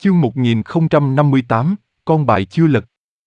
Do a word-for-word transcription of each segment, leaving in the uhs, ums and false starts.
Chương một nghìn không trăm năm mươi tám, con bài chưa lật.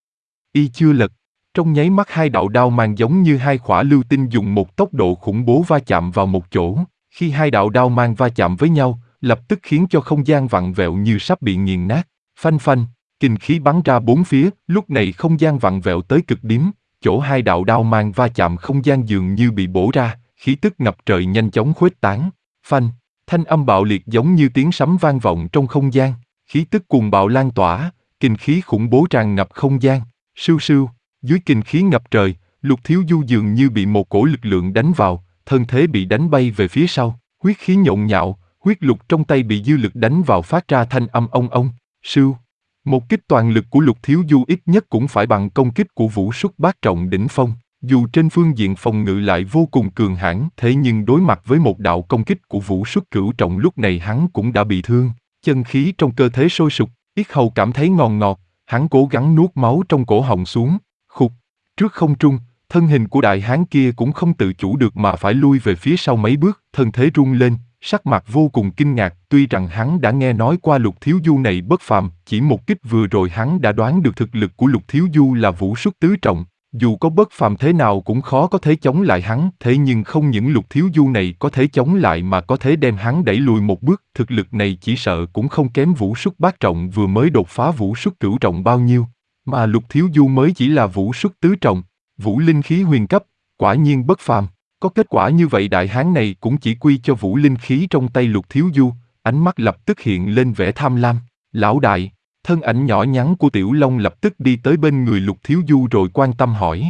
Y chưa lật. Trong nháy mắt hai đạo đao mang giống như hai khỏa lưu tinh dùng một tốc độ khủng bố va chạm vào một chỗ. Khi hai đạo đao mang va chạm với nhau, lập tức khiến cho không gian vặn vẹo như sắp bị nghiền nát. Phanh phanh, kình khí bắn ra bốn phía, lúc này không gian vặn vẹo tới cực điểm, chỗ hai đạo đao mang va chạm không gian dường như bị bổ ra, khí tức ngập trời nhanh chóng khuếch tán. Phanh, thanh âm bạo liệt giống như tiếng sấm vang vọng trong không gian. Khí tức cuồng bạo lan tỏa, kình khí khủng bố tràn ngập không gian. Sưu sưu, dưới kình khí ngập trời, Lục Thiếu Du dường như bị một cổ lực lượng đánh vào, thân thế bị đánh bay về phía sau, huyết khí nhộn nhạo, huyết lục trong tay bị dư lực đánh vào phát ra thanh âm ông ông. Sưu, một kích toàn lực của Lục Thiếu Du ít nhất cũng phải bằng công kích của Vũ Xuất Bát Trọng đỉnh phong. Dù trên phương diện phòng ngự lại vô cùng cường hãn, thế nhưng đối mặt với một đạo công kích của Vũ Xuất Cửu Trọng lúc này hắn cũng đã bị thương. Chân khí trong cơ thể sôi sục, yết hầu cảm thấy ngọt ngọt, hắn cố gắng nuốt máu trong cổ họng xuống, khục. Trước không trung, thân hình của đại hán kia cũng không tự chủ được mà phải lui về phía sau mấy bước, thân thế rung lên, sắc mặt vô cùng kinh ngạc, tuy rằng hắn đã nghe nói qua Lục Thiếu Du này bất phàm, chỉ một kích vừa rồi hắn đã đoán được thực lực của Lục Thiếu Du là Vũ Xuất Tứ Trọng. Dù có bất phàm thế nào cũng khó có thể chống lại hắn, thế nhưng không những Lục Thiếu Du này có thể chống lại mà có thể đem hắn đẩy lùi một bước, thực lực này chỉ sợ cũng không kém Vũ Xuất Bát Trọng vừa mới đột phá Vũ Xuất Cửu Trọng bao nhiêu, mà Lục Thiếu Du mới chỉ là Vũ Xuất Tứ Trọng, Vũ Linh khí huyền cấp, quả nhiên bất phàm. Có kết quả như vậy đại hán này cũng chỉ quy cho Vũ Linh khí trong tay Lục Thiếu Du, ánh mắt lập tức hiện lên vẻ tham lam. Lão đại. Thân ảnh nhỏ nhắn của Tiểu Long lập tức đi tới bên người Lục Thiếu Du rồi quan tâm hỏi.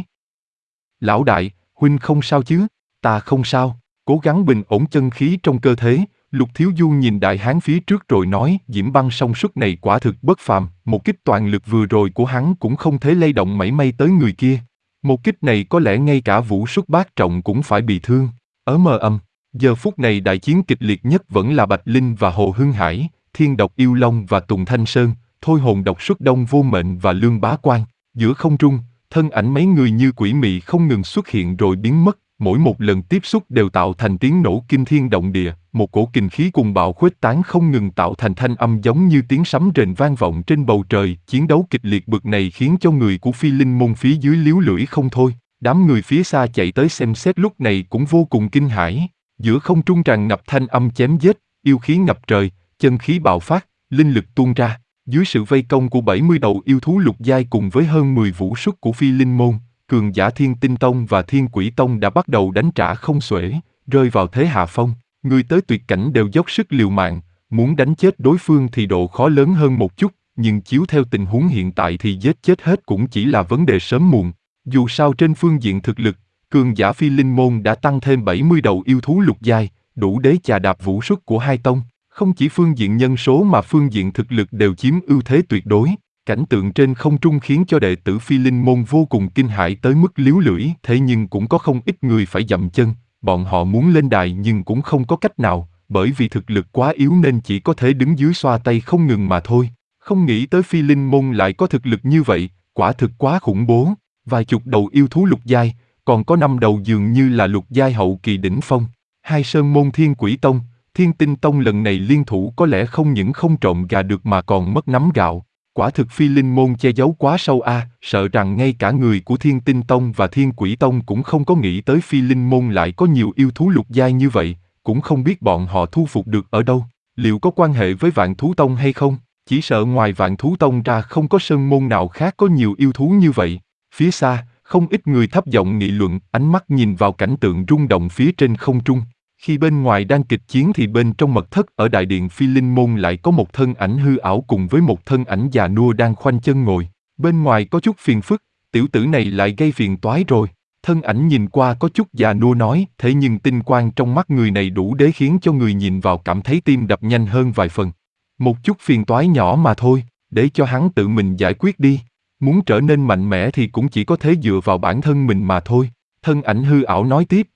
Lão đại, huynh không sao chứ? Ta không sao, cố gắng bình ổn chân khí trong cơ thể. Lục Thiếu Du nhìn đại hán phía trước rồi nói, Diễm Băng song suất này quả thực bất phàm, một kích toàn lực vừa rồi của hắn cũng không thể lay động mảy may tới người kia. Một kích này có lẽ ngay cả Vũ Xuất Bát Trọng cũng phải bị thương. Ở mờ âm, giờ phút này đại chiến kịch liệt nhất vẫn là Bạch Linh và Hồ Hưng Hải, Thiên Độc Yêu Long và Tùng Thanh Sơn, Thôi Hồn Độc Xuất Đông Vô Mệnh và Lương Bá Quan. Giữa không trung, thân ảnh mấy người như quỷ mị không ngừng xuất hiện rồi biến mất, mỗi một lần tiếp xúc đều tạo thành tiếng nổ kinh thiên động địa, một cổ kình khí cuồng bạo khuếch tán không ngừng tạo thành thanh âm giống như tiếng sấm rền vang vọng trên bầu trời. Chiến đấu kịch liệt bực này khiến cho người của Phi Linh môn phía dưới líu lưỡi không thôi, đám người phía xa chạy tới xem xét lúc này cũng vô cùng kinh hãi. Giữa không trung tràn ngập thanh âm chém giết, yêu khí ngập trời, chân khí bạo phát, linh lực tuôn ra. Dưới sự vây công của bảy mươi đầu yêu thú lục giai cùng với hơn mười vũ xuất của Phi Linh môn, cường giả Thiên Tinh Tông và Thiên Quỷ Tông đã bắt đầu đánh trả không xuể, rơi vào thế hạ phong. Người tới tuyệt cảnh đều dốc sức liều mạng, muốn đánh chết đối phương thì độ khó lớn hơn một chút, nhưng chiếu theo tình huống hiện tại thì giết chết hết cũng chỉ là vấn đề sớm muộn. Dù sao trên phương diện thực lực, cường giả Phi Linh môn đã tăng thêm bảy mươi đầu yêu thú lục giai, đủ để chà đạp vũ xuất của hai tông. Không chỉ phương diện nhân số mà phương diện thực lực đều chiếm ưu thế tuyệt đối. Cảnh tượng trên không trung khiến cho đệ tử Phi Linh môn vô cùng kinh hãi tới mức líu lưỡi, thế nhưng cũng có không ít người phải dậm chân, bọn họ muốn lên đài nhưng cũng không có cách nào, bởi vì thực lực quá yếu nên chỉ có thể đứng dưới xoa tay không ngừng mà thôi. Không nghĩ tới Phi Linh môn lại có thực lực như vậy, quả thực quá khủng bố. Vài chục đầu yêu thú lục giai, còn có năm đầu dường như là lục giai hậu kỳ đỉnh phong. Hai sơn môn Thiên Quỷ Tông, Thiên Tinh Tông lần này liên thủ có lẽ không những không trộm gà được mà còn mất nắm gạo. Quả thực Phi Linh môn che giấu quá sâu a, à, sợ rằng ngay cả người của Thiên Tinh Tông và Thiên Quỷ Tông cũng không có nghĩ tới Phi Linh môn lại có nhiều yêu thú lục giai như vậy, cũng không biết bọn họ thu phục được ở đâu, liệu có quan hệ với Vạn Thú Tông hay không? Chỉ sợ ngoài Vạn Thú Tông ra không có sơn môn nào khác có nhiều yêu thú như vậy. Phía xa, không ít người thấp giọng nghị luận, ánh mắt nhìn vào cảnh tượng rung động phía trên không trung. Khi bên ngoài đang kịch chiến thì bên trong mật thất ở đại điện Phi Linh môn lại có một thân ảnh hư ảo cùng với một thân ảnh già nua đang khoanh chân ngồi. Bên ngoài có chút phiền phức, tiểu tử này lại gây phiền toái rồi. Thân ảnh nhìn qua có chút già nua nói, thế nhưng tinh quang trong mắt người này đủ để khiến cho người nhìn vào cảm thấy tim đập nhanh hơn vài phần. Một chút phiền toái nhỏ mà thôi, để cho hắn tự mình giải quyết đi. Muốn trở nên mạnh mẽ thì cũng chỉ có thể dựa vào bản thân mình mà thôi. Thân ảnh hư ảo nói tiếp.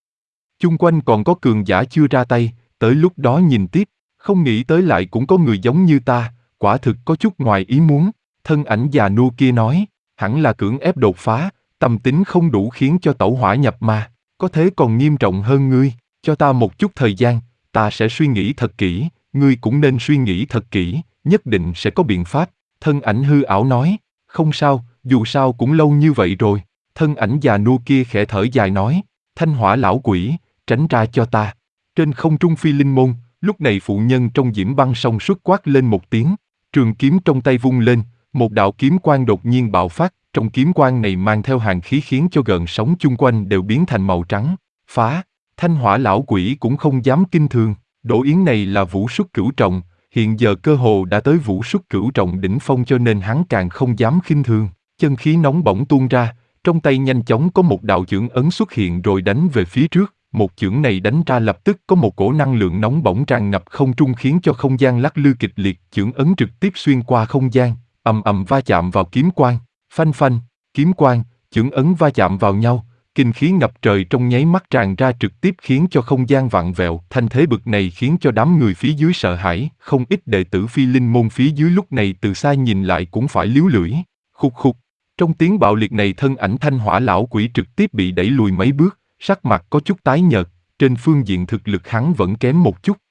Chung quanh còn có cường giả chưa ra tay, tới lúc đó nhìn tiếp, không nghĩ tới lại cũng có người giống như ta, quả thực có chút ngoài ý muốn. Thân ảnh già nua kia nói, hẳn là cưỡng ép đột phá, tâm tính không đủ khiến cho tẩu hỏa nhập ma, có thế còn nghiêm trọng hơn ngươi, cho ta một chút thời gian, ta sẽ suy nghĩ thật kỹ, ngươi cũng nên suy nghĩ thật kỹ, nhất định sẽ có biện pháp. Thân ảnh hư ảo nói, không sao, dù sao cũng lâu như vậy rồi. Thân ảnh già nua kia khẽ thở dài nói, Thanh Hỏa lão quỷ, tránh ra cho ta. Trên không trung phi linh môn, lúc này phụ nhân trong Diễm Băng Song xuất quát lên một tiếng, trường kiếm trong tay vung lên, một đạo kiếm quang đột nhiên bạo phát, trong kiếm quang này mang theo hàn khí khiến cho gợn sóng chung quanh đều biến thành màu trắng. Phá, Thanh Hỏa lão quỷ cũng không dám kinh thường, Đỗ Yến này là vũ xuất cửu trọng, hiện giờ cơ hồ đã tới vũ xuất cửu trọng đỉnh phong cho nên hắn càng không dám khinh thường. Chân khí nóng bỏng tuôn ra, trong tay nhanh chóng có một đạo chưởng ấn xuất hiện rồi đánh về phía trước. Một chưởng này đánh ra lập tức có một cổ năng lượng nóng bỏng tràn ngập không trung khiến cho không gian lắc lư kịch liệt. Chưởng ấn trực tiếp xuyên qua không gian, ầm ầm va chạm vào kiếm quang. Phanh phanh, kiếm quang, chưởng ấn va chạm vào nhau, kinh khí ngập trời trong nháy mắt tràn ra trực tiếp khiến cho không gian vặn vẹo. Thanh thế bực này khiến cho đám người phía dưới sợ hãi, không ít đệ tử phi linh môn phía dưới lúc này từ xa nhìn lại cũng phải líu lưỡi. Khục khục, trong tiếng bạo liệt này thân ảnh Thanh Hỏa lão quỷ trực tiếp bị đẩy lùi mấy bước, sắc mặt có chút tái nhợt, trên phương diện thực lực hắn vẫn kém một chút.